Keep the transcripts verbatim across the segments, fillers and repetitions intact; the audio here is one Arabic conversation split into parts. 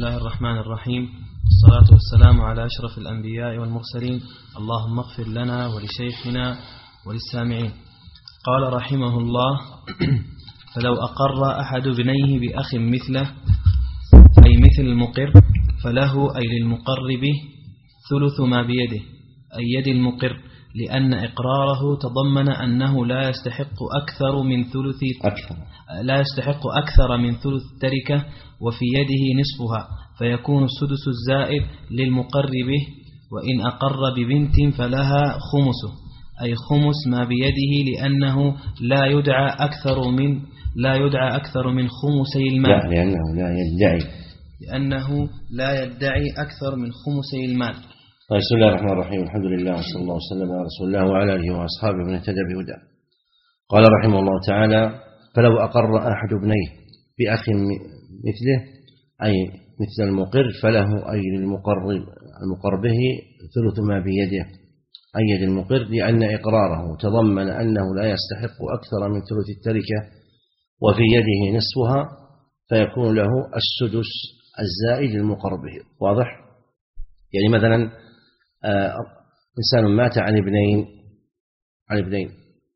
الله الرحمن الرحيم، والصلاة والسلام على أشرف الأنبياء والمرسلين. اللهم اغفر لنا ولشيخنا وللسامعين. قال رحمه الله: فلو أقر أحد ابنيه بأخ مثله، أي مثل المقر، فله أي للمقر به ثلث ما بيده، أي يد المقر، لأن إقراره تضمن أنه لا يستحق أكثر من ثلث أكثر. لا يستحق أكثر من ثلث التركة، وفي يده نصفها، فيكون السدس الزائد للمقر به. وإن أقر ببنت فلها خمسه، أي خمس ما بيده، لأنه لا يدعى أكثر من لا يدعى أكثر من خمسي المال. لا، لأنه لا يدعي لأنه لا يدعي أكثر من خمسي المال. بسم الله الرحمن الرحيم. الحمد لله وصلى الله وسلم على رسول الله وعلى آله وأصحابه من اهتدى بهداه. قال رحمه الله تعالى: فلو أقر أحد ابنيه بأخ مثله، أي مثل المقر، فله أي للمقر المقر به ثلث ما بيده، أي يد المقر، لأن إقراره تضمن أنه لا يستحق أكثر من ثلث التركة، وفي يده نصفها، فيكون له السدس الزائد للمقر به. واضح؟ يعني مثلا آه إنسان مات عن ابنين عن ابنين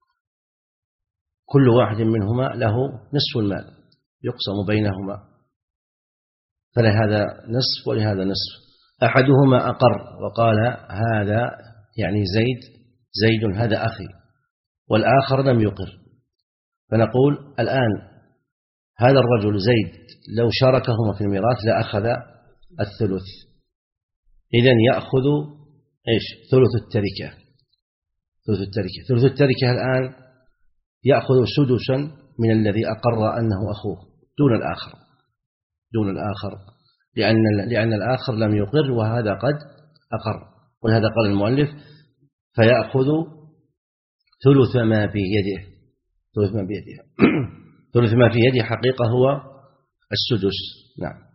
كل واحد منهما له نصف المال يقسم بينهما، فلهذا نصف ولهذا نصف. أحدهما أقر وقال هذا يعني زيد زيد هذا أخي، والآخر لم يقر، فنقول الآن هذا الرجل زيد لو شاركهما في الميراث لأخذ الثلث، إذن يأخذ إيش؟ ثلث التركة. ثلث التركة ثلث التركة الآن يأخذ سدسا من الذي أقر أنه أخوه دون الآخر دون الآخر لأن لأن الآخر لم يقر وهذا قد أقر، ولهذا قال المؤلف: فيأخذ ثلث ما بيده. ثلث ما بيده ثلث ما في يده حقيقة هو السدس. نعم.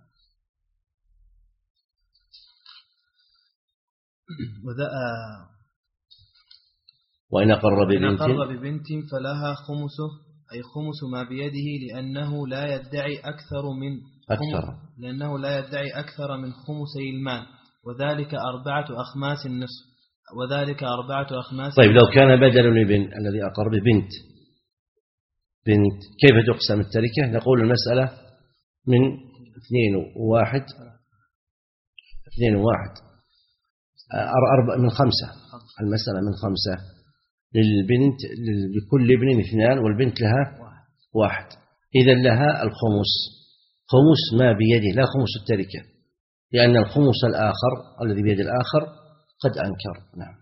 وإن أقر ببنت ببنت فلها خمسه، أي خمس ما بيده، لأنه لا يدعي أكثر من أكثر لأنه لا يدعي أكثر من خمسي المال، وذلك أربعة أخماس النصف وذلك أربعة أخماس. طيب، لو كان بدل الابن الذي أقر ببنت بنت، كيف تقسم التركة؟ نقول المسألة من اثنين وواحد اثنين وواحد أربع من خمسة. المسألة من خمسة، للبنت لكل ابن اثنان والبنت لها واحد، إذا لها الخمس، خمس ما بيده لا خمس التركة، لأن الخمس الآخر الذي بيد الآخر قد أنكر. نعم.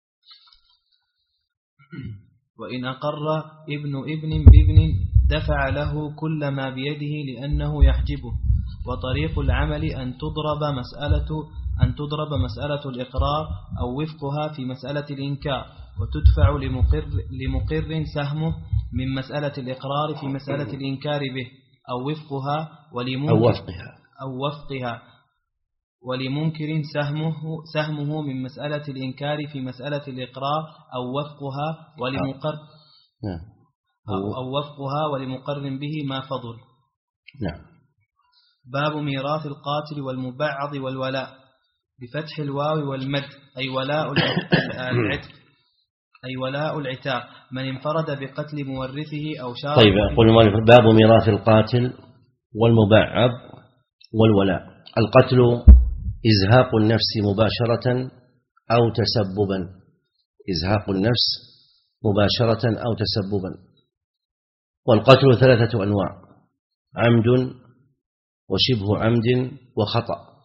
وإن أقر ابن ابن بابن دفع له كل ما بيده لأنه يحجبه. وطريق العمل أن تضرب مسألة أن تضرب مسألة الإقرار أو وفقها في مسألة الإنكار، وتدفع لمقر, لمقر سهمه من مسألة الإقرار في مسألة الإنكار به، أو وفقها ولمنكر أو وفقها أو وفقها ولمنكر سهمه سهمه من مسألة الإنكار في مسألة الإقرار، أو وفقها ولمقر أو, أو وفقها ولمقر به ما فضل. نعم. باب ميراث القاتل والمبعض والولاء بفتح الواو والمد، أي ولاء العتق أي ولاء العتاق، من انفرد بقتل مورثه أو شارك. طيب، أقول باب ميراث القاتل والمبعض والولاء. القتل إزهاق النفس مباشرة أو تسببا إزهاق النفس مباشرة أو تسببا. والقتل ثلاثة أنواع: عمد وشبه عمد وخطأ.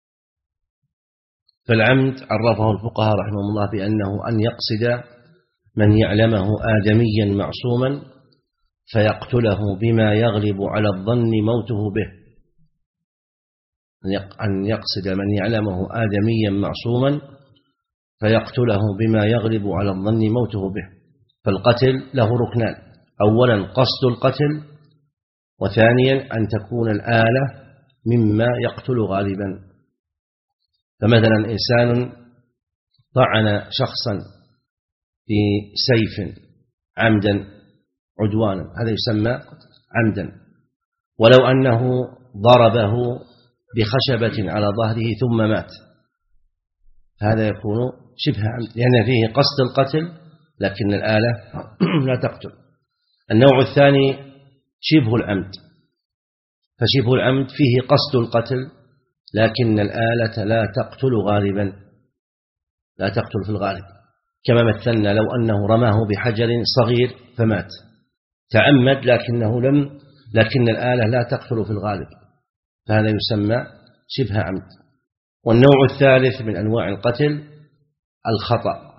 فالعمد عرفه الفقهاء رحمهم الله بأنه أن يقصد من يعلمه آدميا معصوما فيقتله بما يغلب على الظن موته به. أن يقصد من يعلمه آدميا معصوما فيقتله بما يغلب على الظن موته به. فالقتل له ركنان: أولا قصد القتل، وثانيا أن تكون الآلة مما يقتل غالبا. فمثلا إنسان طعن شخصا بسيف عمدا عدوانا، هذا يسمى عمدا. ولو أنه ضربه بخشبة على ظهره ثم مات، هذا يكون شبه عمد لأن فيه قصد القتل لكن الآلة لا تقتل. النوع الثاني شبه العمد، فشبه العمد فيه قصد القتل لكن الآلة لا تقتل غالبا، لا تقتل في الغالب، كما مثلنا لو أنه رماه بحجر صغير فمات، تعمد لكنه لم لكن الآلة لا تقتل في الغالب، فهذا يسمى شبه عمد. والنوع الثالث من أنواع القتل الخطأ،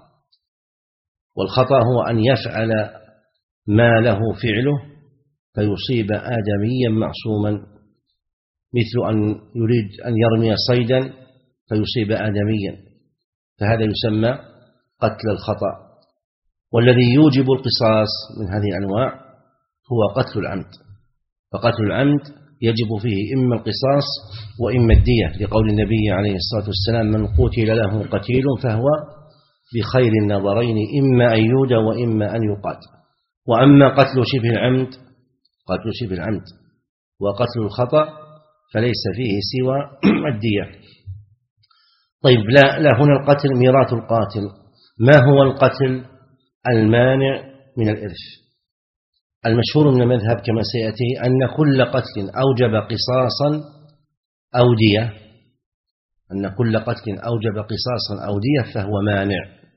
والخطأ هو أن يفعل ما له فعله فيصيب آدميا معصوما، مثل أن يريد أن يرمي صيدا فيصيب آدميا، فهذا يسمى قتل الخطأ. والذي يوجب القصاص من هذه الأنواع هو قتل العمد، فقتل العمد يجب فيه إما القصاص وإما الدية، لقول النبي عليه الصلاة والسلام: من قتل له قتيل فهو بخير النظرين إما أن يودى وإما أن يقاد. وأما قتل شبه العمد قتل شبه العمد وقتل الخطأ فليس فيه سوى الدية. طيب، لا, لا هنا القتل ميراث القاتل. ما هو القتل المانع من الإرث؟ المشهور من المذهب كما سيأتي أن كل قتل أوجب قصاصا أو دية، أن كل قتل أوجب قصاصا أو دية فهو مانع.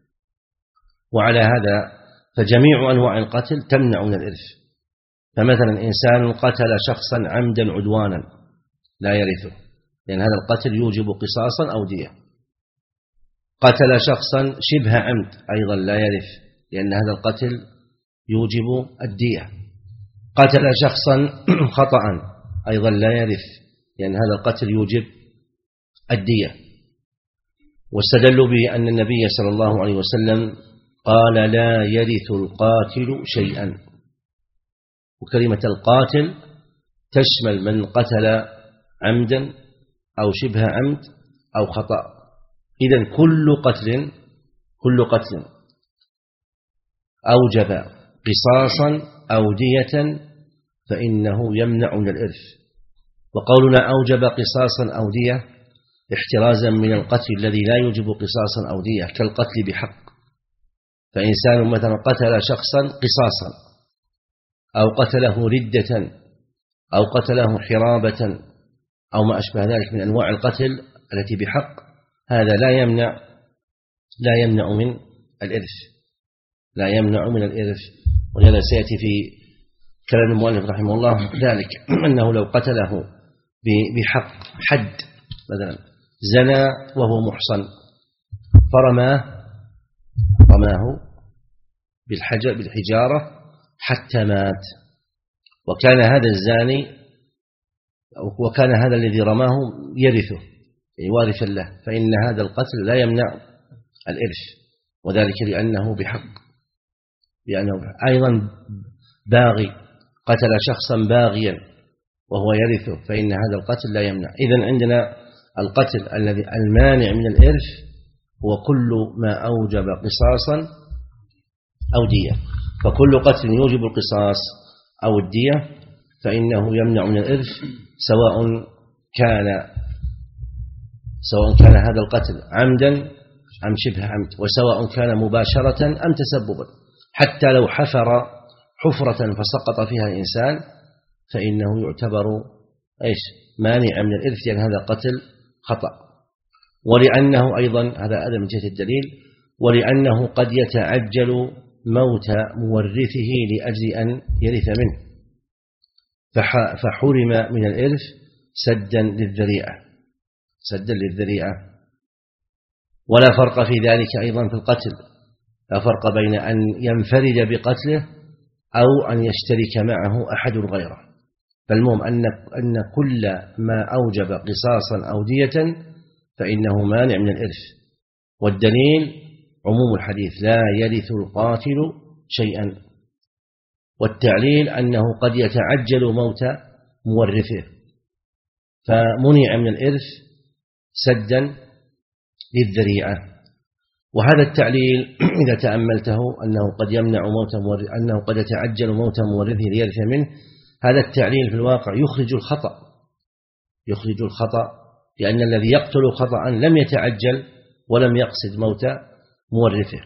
وعلى هذا فجميع أنواع القتل تمنع من الإرث. فمثلا إنسان قتل شخصا عمدا عدوانا لا يرثه، لأن هذا القتل يوجب قصاصا أو دية. قتل شخصا شبه عمد أيضا لا يرث، لأن هذا القتل يوجب الدية. قتل شخصا خطأ أيضا لا يرث، لأن هذا القتل يوجب الدية. واستدلوا به أن النبي صلى الله عليه وسلم قال: لا يرث القاتل شيئا. وكلمة القاتل تشمل من قتل عمدا أو شبه عمد أو خطأ. إذن كل قتل كل قتل أوجب قصاصا أو دية فإنه يمنع من الإرث. وقولنا أوجب قصاصا أو دية احترازا من القتل الذي لا يوجب قصاصا أو دية، كالقتل بحق. فإنسان مثلا قتل شخصا قصاصا أو قتله ردة أو قتله حرابة أو ما أشبه ذلك من أنواع القتل التي بحق، هذا لا يمنع لا يمنع من الإرث لا يمنع من الإرث. ولهذا سيأتي في كلام المؤلف رحمه الله ذلك أنه لو قتله بحق حد، مثلا زنى وهو محصن فرماه رماه بالحجر بالحجارة حتى مات، وكان هذا الزاني وكان هذا الذي رماه يرثه وارثا له، فإن هذا القتل لا يمنع الإرث، وذلك لأنه بحق لأنه أيضا باغي قتل شخصا باغيا وهو يرثه، فإن هذا القتل لا يمنع. إذن عندنا القتل الذي المانع من الإرث هو كل ما أوجب قصاصا أو دية. فكل قتل يوجب القصاص أو الدية فإنه يمنع من الإرث، سواء كان سواء كان هذا القتل عمدا أم شبه عمد، وسواء كان مباشرة أم تسببا. حتى لو حفر حفرة فسقط فيها الإنسان فإنه يعتبر إيش مانع من الإرث، لأن يعني هذا قتل خطأ. ولأنه أيضا هذا هذا من جهة الدليل، ولأنه قد يتعجل موت مورثه لأجل أن يرث منه، فحرم من الإرث سدا للذريعة سدا للذريعة. ولا فرق في ذلك أيضا في القتل، لا فرق بين أن ينفرد بقتله أو أن يشترك معه أحد غيره. فالمهم أن أن كل ما أوجب قصاصا أو دية فإنه مانع من الإرث. والدليل عموم الحديث: لا يرث القاتل شيئا. والتعليل أنه قد يتعجل موت مورثه فمنع من الإرث سدا للذريعة. وهذا التعليل إذا تأملته أنه قد يمنع موت مورث أنه قد يتعجل موت مورثه ليرث منه، هذا التعليل في الواقع يخرج الخطأ يخرج الخطأ لأن الذي يقتل خطأ لم يتعجل ولم يقصد موت مورثه.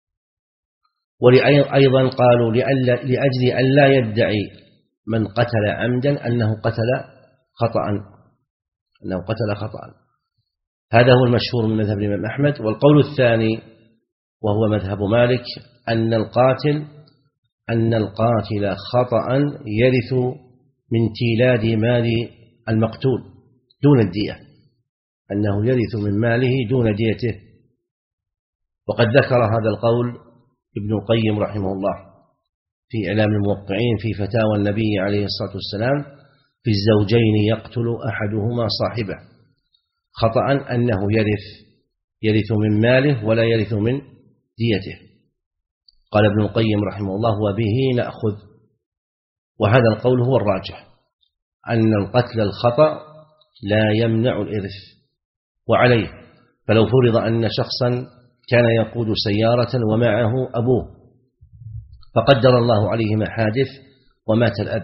وأيضا قالوا لأجل أن لا يدعي من قتل عمدا أنه قتل خطأ أنه قتل خطأ. هذا هو المشهور من مذهب الإمام أحمد. والقول الثاني وهو مذهب مالك أن القاتل أن القاتل خطأ يرث من تيلاد مال المقتول دون الدية، أنه يرث من ماله دون ديته. وقد ذكر هذا القول ابن القيم رحمه الله في إعلام الموقعين في فتاوى النبي عليه الصلاة والسلام في الزوجين يقتل أحدهما صاحبه خطأ أنه يرث يرث من ماله ولا يرث من ديته. قال ابن القيم رحمه الله وبه نأخذ. وهذا القول هو الراجح، أن القتل الخطأ لا يمنع الإرث. وعليه فلو فرض أن شخصا كان يقود سيارة ومعه أبوه فقدر الله عليهما حادث ومات الأب،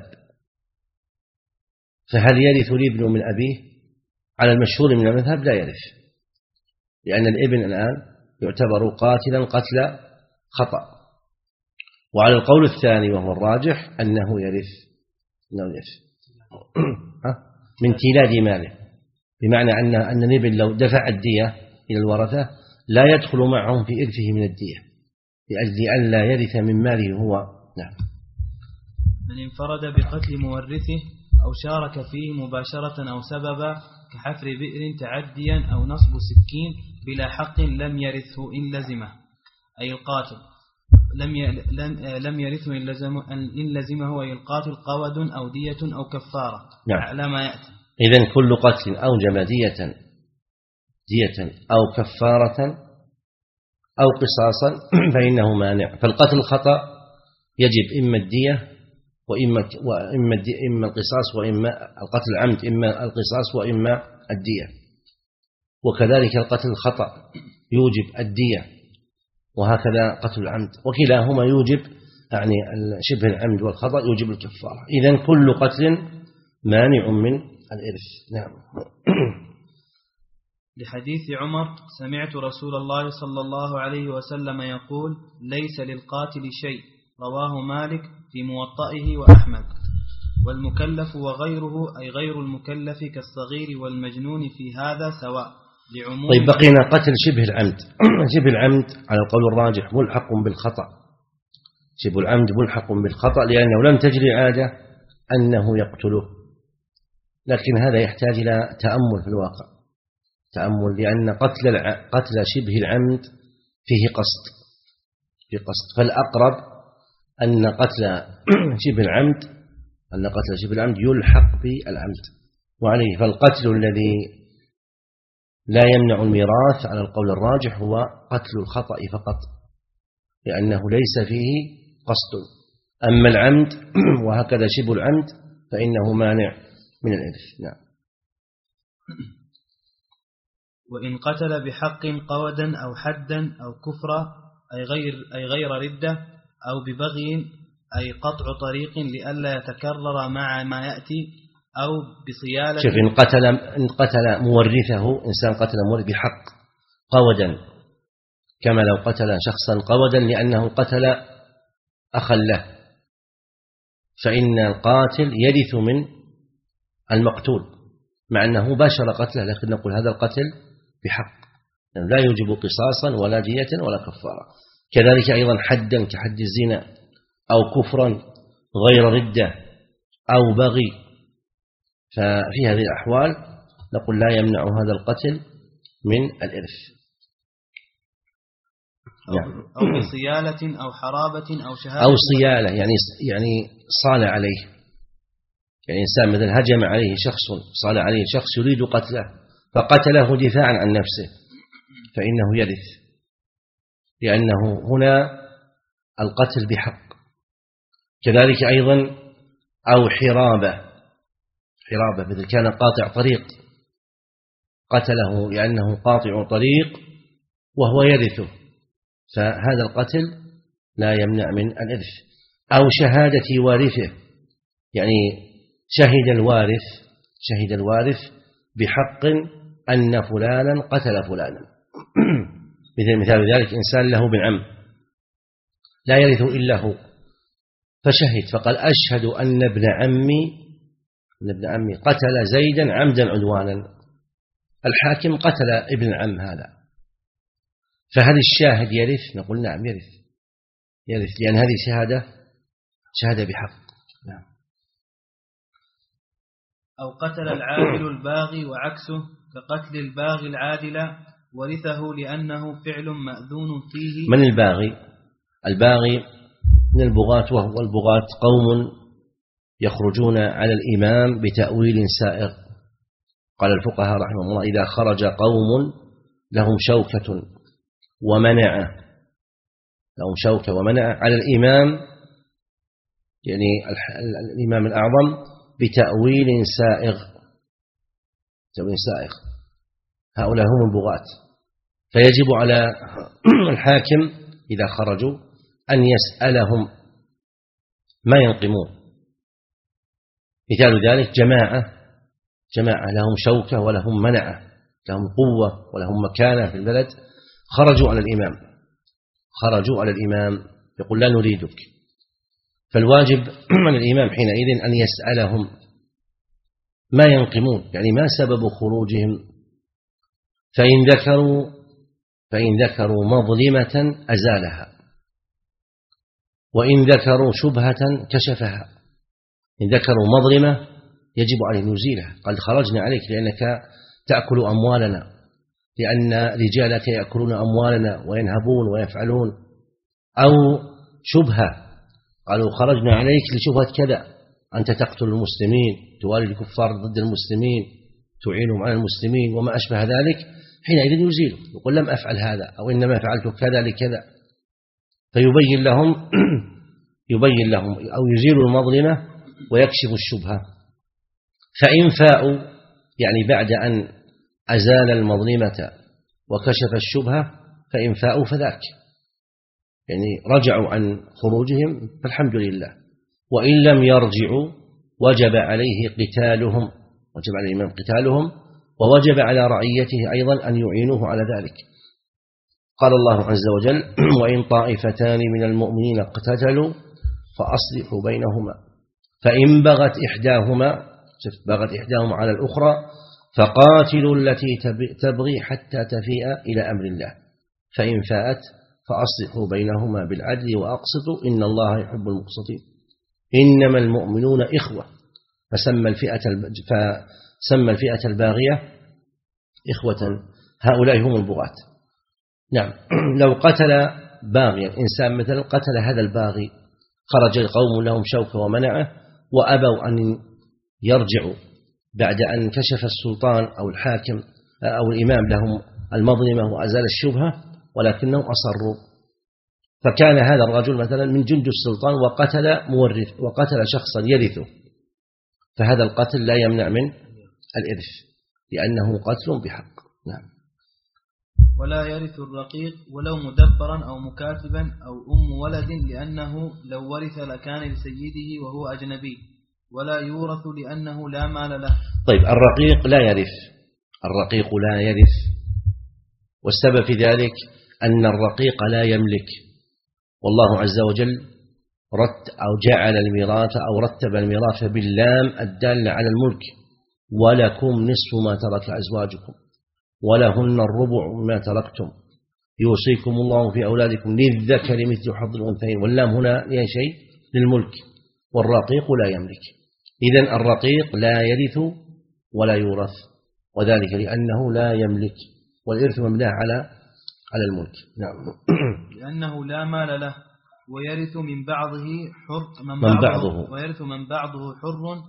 فهل يرث الابن من أبيه؟ على المشهور من المذهب لا يرث، لأن الابن الآن يعتبر قاتلا قتل خطأ. وعلى القول الثاني وهو الراجح أنه يرث أنه يرث من تيلاد ماله، بمعنى أن أن الابن لو دفع الدية إلى الورثة لا يدخل معهم في إرثه من الدية لأجل أن لا يرث من ماله هو. نعم. من انفرد بقتل مورثه أو شارك فيه مباشرة أو سببا كحفر بئر تعديا أو نصب سكين بلا حق لم يرثه إن لزمه، أي القاتل لم لم يرثه إن لزمه إن لزمه أي القاتل قود أو دية أو كفارة. نعم. على ما يأتي. إذن كل قتل أوجب دية دية أو كفارة أو قصاصا فإنه مانع. فالقتل الخطأ يجب إما الدية وإما وإما إما القصاص وإما القتل العمد إما القصاص وإما الدية. وكذلك القتل الخطأ يوجب الدية، وهكذا قتل العمد، وكلاهما يوجب يعني شبه العمد والخطأ يوجب الكفارة. إذن كل قتل مانع من الإرث. نعم. لحديث عمر سمعت رسول الله صلى الله عليه وسلم يقول ليس للقاتل شيء، رواه مالك في موطئه وأحمد. والمكلف وغيره أي غير المكلف كالصغير والمجنون في هذا سواء لعموم. طيب بقينا قتل شبه العمد. شبه العمد على القول الراجح ملحق بالخطأ، شبه العمد ملحق بالخطأ لأنه لم تجري عادة أنه يقتله، لكن هذا يحتاج إلى تأمل في الواقع، تأمل، لأن قتل قتل شبه العمد فيه قصد في قصد فالأقرب أن قتل شبه العمد أن قتل شبه العمد يلحق بالعمد. وعليه فالقتل الذي لا يمنع الميراث على القول الراجح هو قتل الخطأ فقط، لأنه ليس فيه قصد. أما العمد وهكذا شبه العمد فإنه مانع من الإرث. نعم. وإن قتل بحق قودا أو حدا أو كفرا أي غير أي غير ردة أو ببغي أي قطع طريق لئلا يتكرر مع ما يأتي أو بصيالة. شوف، إن قتل إن قتل مورثه، إنسان قتل مورث بحق قودا، كما لو قتل شخصا قودا لأنه قتل أخا له، فإن القاتل يرث من المقتول مع أنه باشر قتله، لكن نقول هذا القتل بحق يعني لا يوجب قصاصا ولا دية ولا كفارة. كذلك أيضا حدا كحد الزنا أو كفرا غير ردة أو بغي، ففي هذه الأحوال نقول لا يمنع هذا القتل من الإرث. يعني أو بصيالة أو حرابة أو شهادة أو صيالة يعني يعني صال عليه، يعني إنسان مثل هجم عليه شخص، صال عليه شخص يريد قتله فقتله دفاعا عن نفسه فإنه يرث، لأنه هنا القتل بحق. كذلك أيضا أو حرابة، حرابة مثل كان قاطع طريق قتله لأنه قاطع طريق وهو يرثه، فهذا القتل لا يمنع من الإرث. أو شهادة وارثه، يعني شهد الوارث شهد الوارث بحق أن فلانا قتل فلانا. مثل مثال ذلك إنسان له بن عم لا يرث إلا هو، فشهد فقال أشهد أن ابن عمي أن ابن عمي قتل زيدا عمدا عدوانا، الحاكم قتل ابن عم هذا، فهل الشاهد يرث؟ نقول نعم يرث يرث لأن هذه شهادة شهادة بحق. نعم. أو قتل العادل الباغي وعكسه كقتل الباغي العادل ورثه لأنه فعل مأذون فيه. من الباغي؟ الباغي من البغاة، وهو البغاة قوم يخرجون على الإمام بتأويل سائغ. قال الفقهاء رحمه الله إذا خرج قوم لهم شوكة ومنع لهم شوكة ومنع على الإمام، يعني الإمام الأعظم، بتأويل سائغ تأويل سائغ هؤلاء هم البغاة، فيجب على الحاكم إذا خرجوا أن يسألهم ما ينقمون. مثال ذلك جماعة جماعة لهم شوكة ولهم منعة، لهم قوة ولهم مكانة في البلد، خرجوا على الإمام خرجوا على الإمام يقول لا نريدك، فالواجب من الإمام حينئذ أن يسألهم ما ينقمون، يعني ما سبب خروجهم، فإن ذكروا فإن ذكروا مظلمة أزالها، وإن ذكروا شبهة كشفها. إن ذكروا مظلمة يجب عليه نزيلها، قال خرجنا عليك لأنك تأكل أموالنا، لأن رجالك يأكلون أموالنا وينهبون ويفعلون. أو شبهة قالوا خرجنا عليك لشبهة كذا، أنت تقتل المسلمين، توالي الكفار ضد المسلمين، تعينهم على المسلمين وما أشبه ذلك، حينئذ يزيل يقول لم أفعل هذا، أو إنما فعلت كذا لكذا، فيبين لهم يبين لهم أو يزيل المظلمة ويكشف الشبهة. فإن فاءوا يعني بعد أن أزال المظلمة وكشف الشبهة، فإن فاءوا فذاك، يعني رجعوا عن خروجهم فالحمد لله. وإن لم يرجعوا وجب عليه قتالهم وجب على الإمام قتالهم، ووجب على رعيته أيضا أن يعينوه على ذلك. قال الله عز وجل وإن طائفتان من المؤمنين اقتتلوا فأصلحوا بينهما فإن بغت إحداهما بغت إحداهما على الأخرى فقاتلوا التي تبغي حتى تفيء إلى أمر الله فإن فاءت فأصلحوا بينهما بالعدل وأقسطوا إن الله يحب المقسطين. إنما المؤمنون إخوة، فسمى الفئة فسمى الفئة الباغية إخوة، هؤلاء هم البغاة. نعم. لو قتل باغيا إنسان مثلا قتل هذا الباغي، خرج القوم لهم شوكة ومنعه وأبوا أن يرجعوا بعد أن كشف السلطان أو الحاكم أو الإمام لهم المظلمة وأزال الشبهة، ولكنهم أصروا، فكان هذا الرجل مثلا من جند السلطان وقتل مورث وقتل شخصا يرثه، فهذا القتل لا يمنع من الإرث لأنه قتل بحق. نعم. ولا يرث الرقيق ولو مدبرا أو مكاتبا أو أم ولد، لأنه لو ورث لكان لسيده وهو أجنبي، ولا يورث لأنه لا مال له. طيب الرقيق لا يرث، الرقيق لا يرث، والسبب في ذلك أن الرقيق لا يملك، والله عز وجل رت أو جعل الميراث أو رتب الميراث باللام الدالة على الملك، ولكم نصف ما ترك أزواجكم ولهن الربع مما تركتم يوصيكم الله في أولادكم للذكر مثل حظ الأنثيين، واللام هنا لأي شيء للملك، والرقيق لا يملك. إذن الرقيق لا يرث ولا يورث، وذلك لأنه لا يملك، والإرث مبنى على على الملك. نعم. لأنه لا مال له، ويرث من بعضه حر من, من بعضه, بعضه ويرث من بعضه حر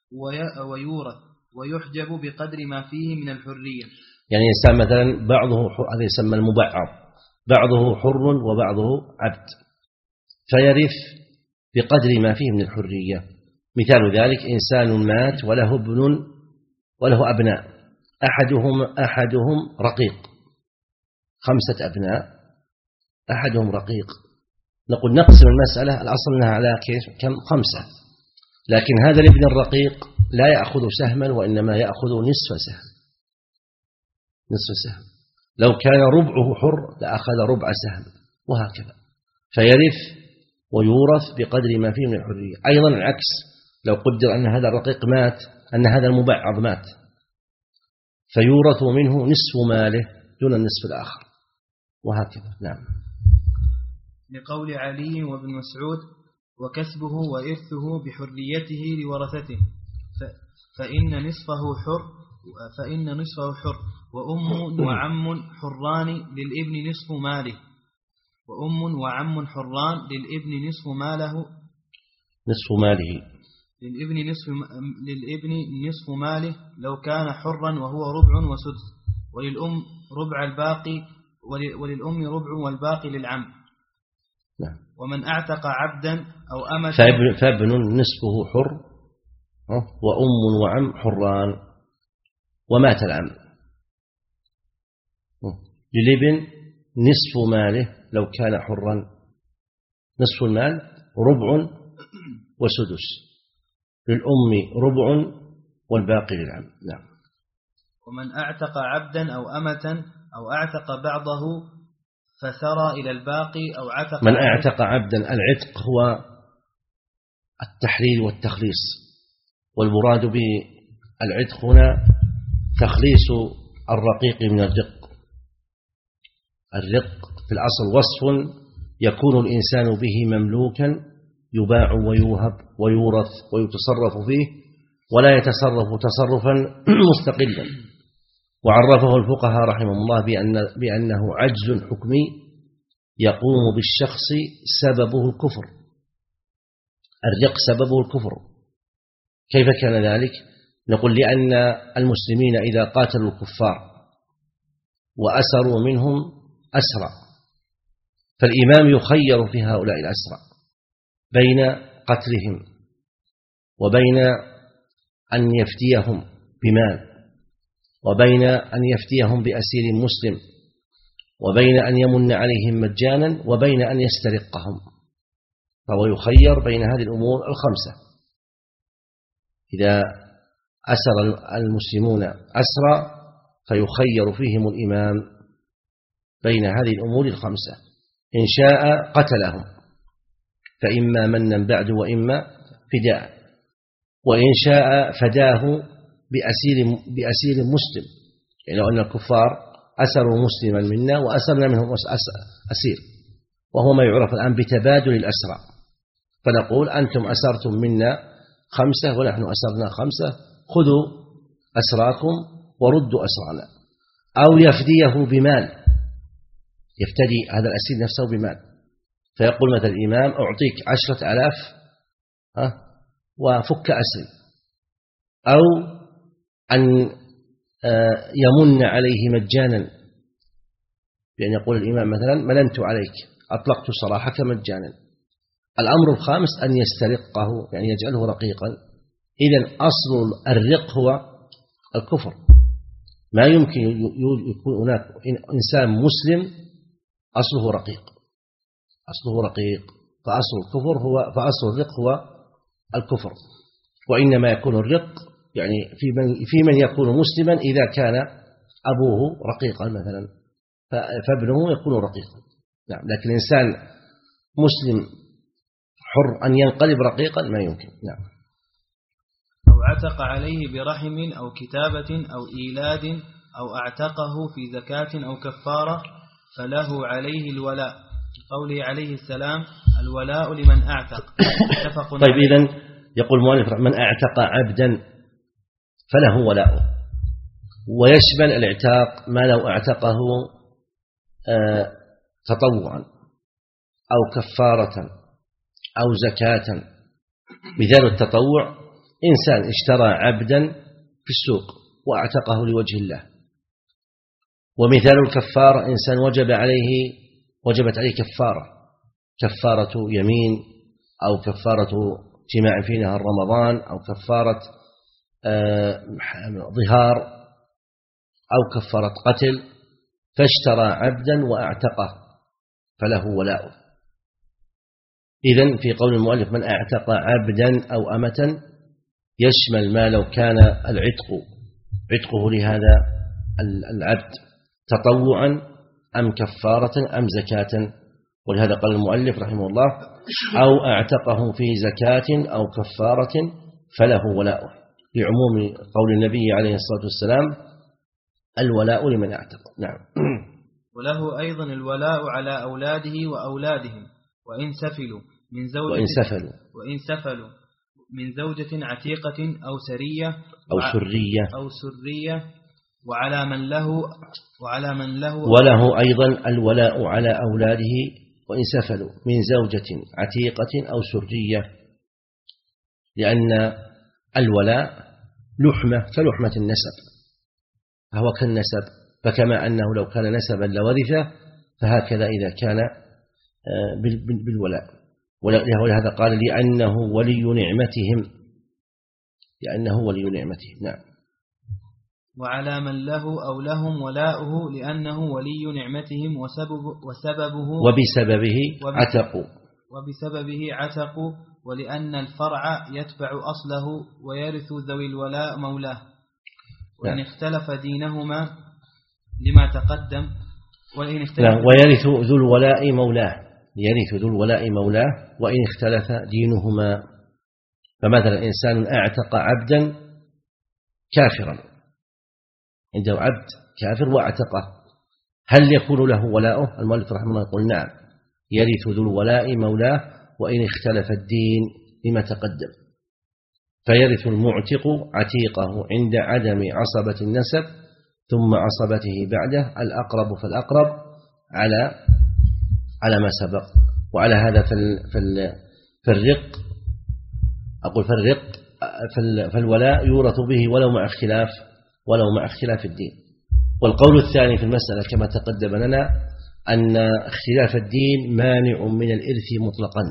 ويورث ويحجب بقدر ما فيه من الحرية. يعني إنسان مثلا بعضه هذا يسمى المبعض، بعضه حر وبعضه عبد، فيرث بقدر ما فيه من الحرية. مثال ذلك إنسان مات وله ابن وله أبناء، أحدهم أحدهم رقيق، خمسة أبناء أحدهم رقيق، نقول نقسم المسألة، الأصل أنها على كم؟ خمسة، لكن هذا الابن الرقيق لا يأخذ سهما وإنما يأخذ نصف سهم، نصف سهم، لو كان ربعه حر لأخذ ربع سهم، وهكذا، فيرث ويورث بقدر ما فيه من الحرية. أيضا العكس، لو قدر أن هذا الرقيق مات، أن هذا المبعض مات، فيورث منه نصف ماله دون النصف الآخر، وهكذا. نعم. لقول علي وابن مسعود: وكسبه وإرثه بحريته لورثته، فإن نصفه حر فإن نصفه حر وأم وعم حران للابن نصف ماله وأم وعم حران للابن نصف ماله نصف ماله للابن نصف للابن نصف ماله لو كان حرا وهو ربع وسدس، وللأم ربع الباقي وللأم ربع والباقي للعم. نعم. ومن أعتق عبدا أو أمة فابن نصفه حر وأم وعم حران، ومات العم، للابن نصف ماله لو كان حرا، نصف المال ربع وسدس، للأم ربع والباقي للعم. نعم. ومن أعتق عبدا أو أمة أو أعتق بعضه فسرى إلى الباقي أو عتق من أعتق عبدا، العتق هو التحرير والتخليص، والمراد بالعتق هنا تخليص الرقيق من الرق. الرق في الأصل وصف يكون الإنسان به مملوكا، يباع ويوهب ويورث ويتصرف فيه، ولا يتصرف تصرفا مستقلا. وعرفه الفقهاء رحمه الله بأن بأنه عجز حكمي يقوم بالشخص سببه الكفر. الرق سببه الكفر. كيف كان ذلك؟ نقول لأن المسلمين إذا قاتلوا الكفار وأسروا منهم أسرى، فالإمام يخير في هؤلاء الأسرى بين قتلهم وبين أن يفتيهم بمال، وبين أن يفتيهم بأسير مسلم، وبين أن يمن عليهم مجانا، وبين أن يسترقهم. فهو يخير بين هذه الأمور الخمسة. إذا أسر المسلمون أسرى فيخير فيهم الإمام بين هذه الأمور الخمسة، إن شاء قتلهم فإما منا بعد وإما فداء، وإن شاء فداه بأسير, بأسير مسلم، يعني لو أن الكفار أسروا مسلما منا وأسرنا منهم أسير، وهو ما يعرف الآن بتبادل الأسرى، فنقول أنتم أسرتم منا خمسة ونحن أسرنا خمسة، خذوا أسراكم وردوا أسرانا. أو يفديه بمال، يفتدي هذا الأسير نفسه بمال، فيقول مثل الإمام: أعطيك عشرة ألاف وفك أسري. أو أن يمن عليه مجانا، بأن يقول الإمام مثلا: مننت عليك، أطلقت سراحك مجانا. الأمر الخامس أن يسترقه، يعني يجعله رقيقا. إذن أصل الرق هو الكفر. ما يمكن يكون هناك إنسان مسلم أصله رقيق، أصله رقيق، فأصل الكفر هو فأصل الرق هو الكفر. وإنما يكون الرق يعني في من في من يكون مسلما إذا كان أبوه رقيقا مثلا، فابنه يكون رقيقا. نعم. لكن إنسان مسلم حر أن ينقلب رقيقا ما يمكن. نعم. أو عتق عليه برحم أو كتابة أو إيلاد أو أعتقه في زكاة أو كفارة فله عليه الولاء، قوله عليه السلام: الولاء لمن أعتق. طيب، إذن يقول المؤلف: من أعتق عبدا فله ولاء، ويشمل الاعتاق ما لو اعتقه آه تطوعا أو كفارة أو زكاة. مثال التطوع: إنسان اشترى عبدا في السوق وأعتقه لوجه الله. ومثال الكفارة: إنسان وجب عليه وجبت عليه كفارة، كفارة يمين أو كفارة جماع في نهار رمضان أو كفارة آه ظهار أو كفارة قتل، فاشترى عبدا وأعتقه فله ولاء. إذن في قول المؤلف: من أعتق عبدا أو أمة، يشمل ما لو كان العتق عتقه لهذا العبد تطوعا أم كفارة أم زكاة، ولهذا قال المؤلف رحمه الله أو أعتقه في زكاة أو كفارة فله ولاؤه، لعموم قول النبي عليه الصلاة والسلام الولاء لمن أعتق. نعم. وله أيضا الولاء على أولاده وأولادهم وإن سفلوا من زوجة وإن سفلوا وإن سفلوا من زوجة عتيقة أو سرية أو سرية أو سرية وعلى من له وعلى من له وله أيضا الولاء على أولاده وإن سفلوا من زوجة عتيقة أو سرية، لأن الولاء لحمة كلحمة النسب، فهو كالنسب، فكما أنه لو كان نسبا لورثه فهكذا إذا كان بالولاء. ولهذا قال لأنه ولي نعمتهم، لأنه ولي نعمتهم. نعم. وعلى من له أو لهم ولاؤه لأنه ولي نعمتهم وسبب وسببه وبسببه عتقوا وبسببه عتقوا ولأن الفرع يتبع أصله ويرث ذوي الولاء مولاه، وإن نعم. اختلف دينهما لما تقدم وإن اختلف نعم. ويرث ذو الولاء مولاه، يرث ذو الولاء مولاه وإن اختلف دينهما. فمثلا إنسان أعتق عبدا كافرا، عنده عبد كافر واعتقه، هل يكون له ولاؤه؟ المؤلف رحمه الله يقول نعم، يرث ذو الولاء مولاه وإن اختلف الدين لما تقدم، فيرث المعتق عتيقه عند عدم عصبة النسب ثم عصبته بعده، الأقرب فالأقرب على على ما سبق. وعلى هذا فالرق أقول فالرق فالولاء يورث به ولو مع اختلاف ولو مع اختلاف الدين. والقول الثاني في المسألة كما تقدم لنا أن اختلاف الدين مانع من الإرث مطلقا،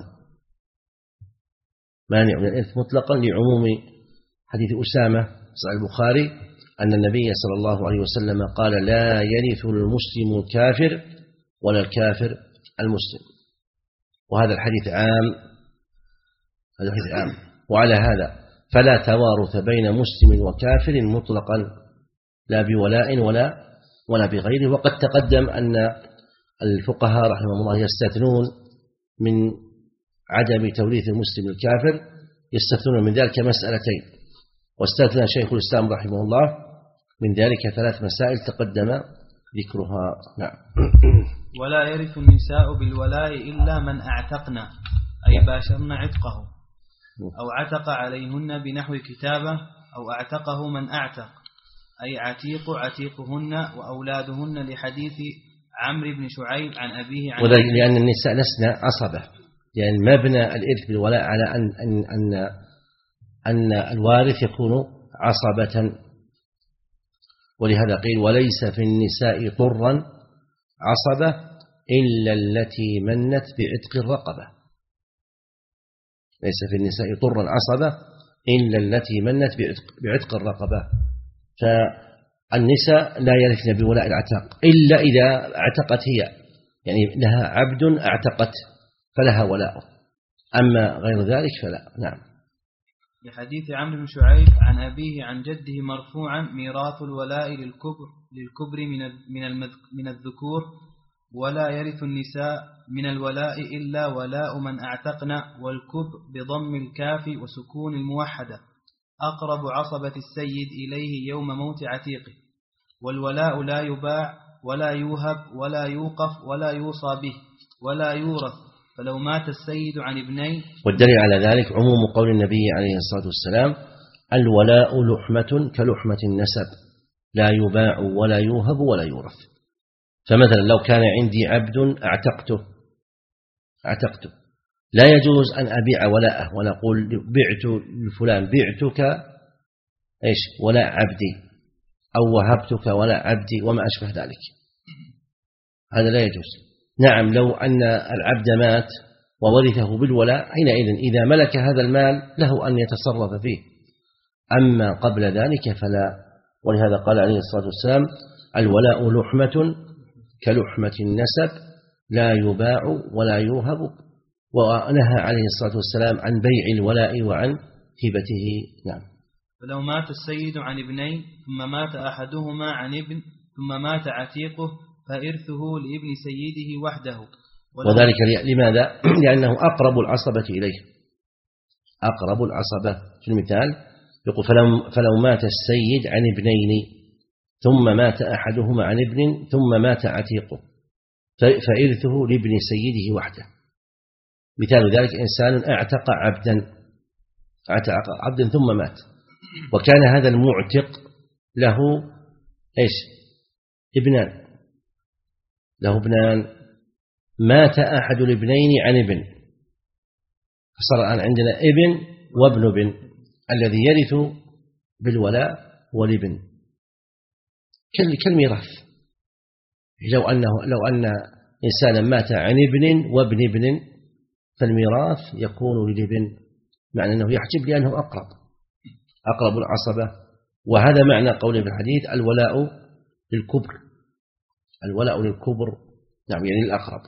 مانع من الإرث مطلقا لعموم حديث أسامة صحيح البخاري أن النبي صلى الله عليه وسلم قال لا يرث المسلم الكافر ولا الكافر المسلم، وهذا الحديث عام، هذا الحديث عام. وعلى هذا فلا توارث بين مسلم وكافر مطلقا لا بولاء ولا ولا بغيره. وقد تقدم أن الفقهاء رحمهم الله يستثنون من عدم توريث المسلم الكافر، يستثنون من ذلك مسألتين، واستثنى شيخ الإسلام رحمه الله من ذلك ثلاث مسائل تقدم ذكرها. نعم. ولا يرث النساء بالولاء إلا من أعتقنا أي باشرن عتقه أو عتق عليهن بنحو كتابة أو أعتقه من أعتق أي عتيق عتيقهن وأولادهن، لحديث عمرو بن شعيب عن أبيه عن وذلك لأن النساء لسن عصبة، لأن مبنى الإرث بالولاء على أن أن أن أن الوارث يكون عصبة، ولهذا قيل وليس في النساء طرا عصبة إلا التي منت بعتق الرقبة، ليس في النساء طرا عصبة إلا التي منت بعتق الرقبة. فالنساء لا يرثن بولاء العتاق إلا إذا اعتقت هي، يعني لها عبد اعتقت فلها ولاء، أما غير ذلك فلا. نعم. لحديث عمرو بن شعيب عن أبيه عن جده مرفوعا ميراث الولاء للكبر للكبر من من من الذكور ولا يرث النساء من الولاء إلا ولاء من أعتقنا، والكب بضم الكاف وسكون الموحدة أقرب عصبة السيد إليه يوم موت عتيقه. والولاء لا يباع ولا يوهب ولا يوقف ولا يوصى به ولا يورث، فلو مات السيد عن ابنين. والدليل على ذلك عموم قول النبي عليه الصلاة والسلام الولاء لحمة كلحمة النسب لا يباع ولا يوهب ولا يورث. فمثلا لو كان عندي عبد أعتقته أعتقته لا يجوز أن أبيع ولاءه ولا أقول بعت لفلان بعتك إيش ولاء عبدي أو وهبتك ولاء عبدي وما أشبه ذلك، هذا لا يجوز. نعم لو أن العبد مات وورثه بالولاء حينئذ إذا ملك هذا المال له أن يتصرف فيه، أما قبل ذلك فلا. ولهذا قال عليه الصلاة والسلام الولاء لحمة كلحمة النسب لا يباع ولا يوهب، ونهى عليه الصلاة والسلام عن بيع الولاء وعن هبته. نعم. فلو مات السيد عن ابنين ثم مات أحدهما عن ابن ثم مات عتيقه فإرثه لابن سيده وحده. وذلك لماذا؟ لأنه أقرب العصبة إليه، أقرب العصبة. في المثال يقول فلو, فلو مات السيد عن ابنين ثم مات أحدهما عن ابن ثم مات عتيقه فإرثه لابن سيده وحده. مثال ذلك إنسان اعتق عبدا اعتق عبدا ثم مات، وكان هذا المعتق له إيش؟ ابنان، له ابنان، مات أحد الابنين عن ابن، فصار الآن عندنا ابن وابن ابن، الذي يرث بالولاء والابن كالميراث. لو أنه لو أن إنسانا مات عن ابن وابن ابن فالميراث يكون للابن، معنى أنه يحجب لأنه أقرب أقرب العصبة. وهذا معنى قوله في الحديث الولاء للكبر، الولاء للكبر، نعم يعني الأقرب.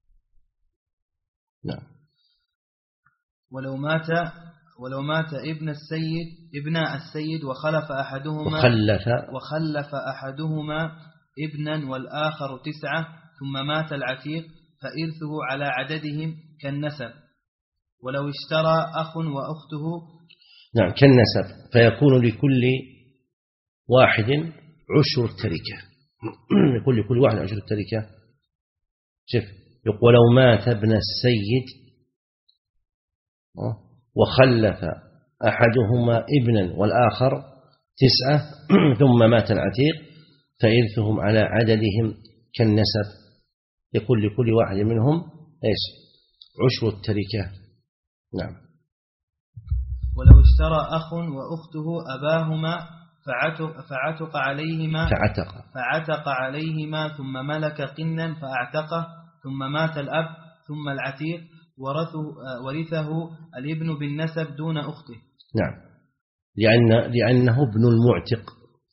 نعم. ولو مات ولو مات ابن السيد ابن السيد وخلف أحدهما وخلف وخلف أحدهما ابنا والآخر تسعة ثم مات العتيق فإرثه على عددهم كالنسب. ولو اشترى أخ وأخته، نعم كالنسب، فيكون لكل واحد عشر التركة، يكون لكل واحد عشر التركة. شوف يقول لو مات ابن السيد وخلف أحدهما ابنا والآخر تسعة ثم مات العتيق فإرثهم على عددهم كالنسب، يكون لكل واحد منهم إيش؟ عشر التركة. نعم. ولو اشترى أخ وأخته أباهما فعتق, فعتق عليهما فعتق فعتق عليهما ثم ملك قنا فأعتقه ثم مات الأب ثم العتيق ورثه, ورثه الابن بالنسب دون أخته. نعم، لأن لأنه ابن المعتق،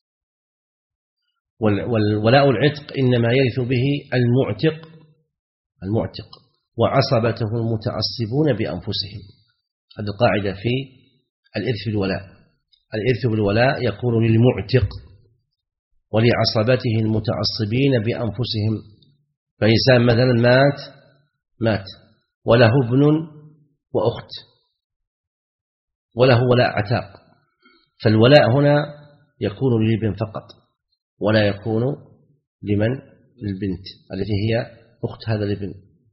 والولاء العتق إنما يرث به المعتق المعتق وعصبته المتعصبون بأنفسهم. هذه القاعدة في الإرث بالولاء، الإرث بالولاء يكون للمعتق ولعصبته المتعصبين بأنفسهم. فإنسان مثلا مات مات وله ابن وأخت وله ولاء عتاق، فالولاء هنا يكون للابن فقط ولا يكون لمن؟ للبنت التي هي أخت هذا الابن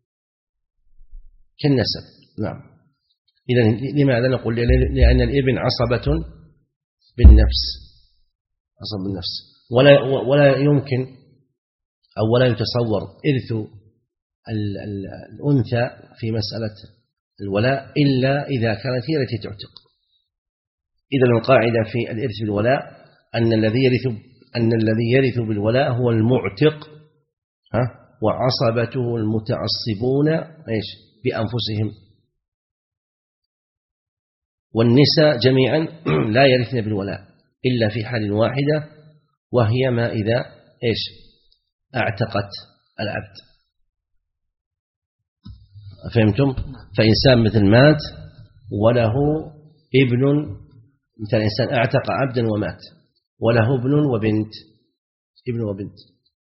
كالنسب. نعم. إذن لماذا نقول؟ لأن الابن عصبة بالنفس، عصبة بالنفس، ولا ولا يمكن أو ولا يتصور إرث الأنثى في مسألة الولاء إلا إذا كانت هي التي تعتق. إذن القاعدة في الإرث بالولاء أن الذي يرث أن الذي يرث بالولاء هو المعتق ها وعصبته المتعصبون إيش؟ بأنفسهم. والنساء جميعا لا يرثن بالولاء إلا في حال واحدة، وهي ما إذا إيش؟ اعتقت العبد. فهمتم؟ فإنسان مثل مات وله ابن، مثل إنسان اعتق عبدا ومات وله ابن وبنت، ابن وبنت،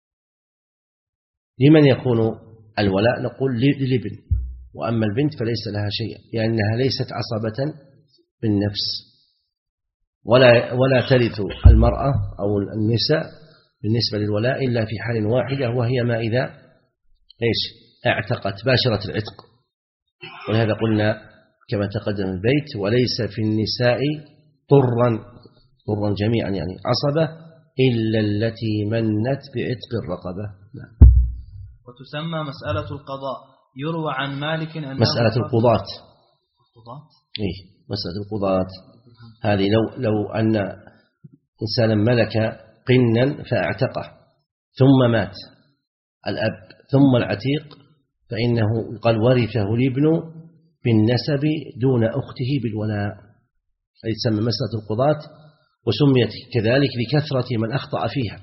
لمن يكون الولاء؟ نقول للابن، وأما البنت فليس لها شيء لأنها ليست عصبة بالنفس، ولا ولا ترث المرأة أو النساء بالنسبة للولاء إلا في حال واحدة، وهي ما إذا إيش؟ اعتقت، باشرة العتق. ولهذا قلنا كما تقدم البيت وليس في النساء طرا طرا جميعا يعني عصبة إلا التي منت بعتق الرقبة. نعم. وتسمى مسألة القضاء. يروى عن مالك أنه مسألة القضاة. القضاة إيه مسألة القضاة هذه لو لو أن إنسانا ملك قنا فاعتقه ثم مات الأب ثم العتيق فإنه قال ورثه الابن بالنسب دون أخته بالولاء، هذه تسمى مسألة القضاة، وسميت كذلك لكثرة من أخطأ فيها،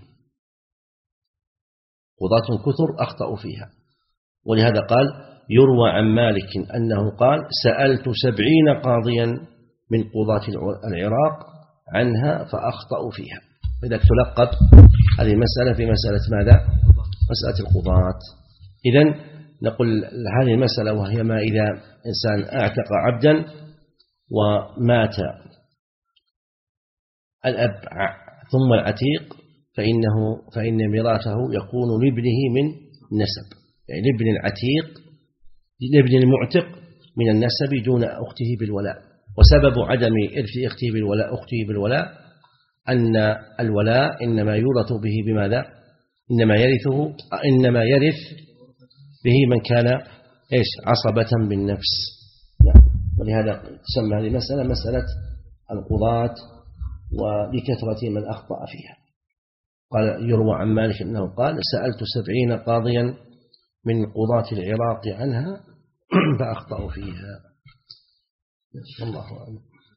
قضاة كثر أخطأوا فيها. ولهذا قال يروى عن مالك أنه قال سألت سبعين قاضيا من قضاة العراق عنها فأخطأوا فيها، فإذا تلقب هذه مسألة في مسألة ماذا؟ مسألة القضاة. إذن نقول هذه المسألة وهي ما إذا إنسان اعتق عبدا ومات الأب ثم العتيق فإنه فإن ميراثه يكون لابنه من نسب، يعني لابن العتيق لابن المعتق من النسب دون أخته بالولاء. وسبب عدم إرث أخته بالولاء أخته بالولاء أن الولاء إنما يورث به بماذا؟ إنما يرثه إنما يرث به من كان إيش عصبة بالنفس. ولهذا تسمى هذه المسألة مسألة القضاة ولكثرة من أخطأ فيها. قال يروى عن مالك أنه قال سألت سبعين قاضيا من قضاة العراق عنها فأخطأوا فيها. الله أعلم.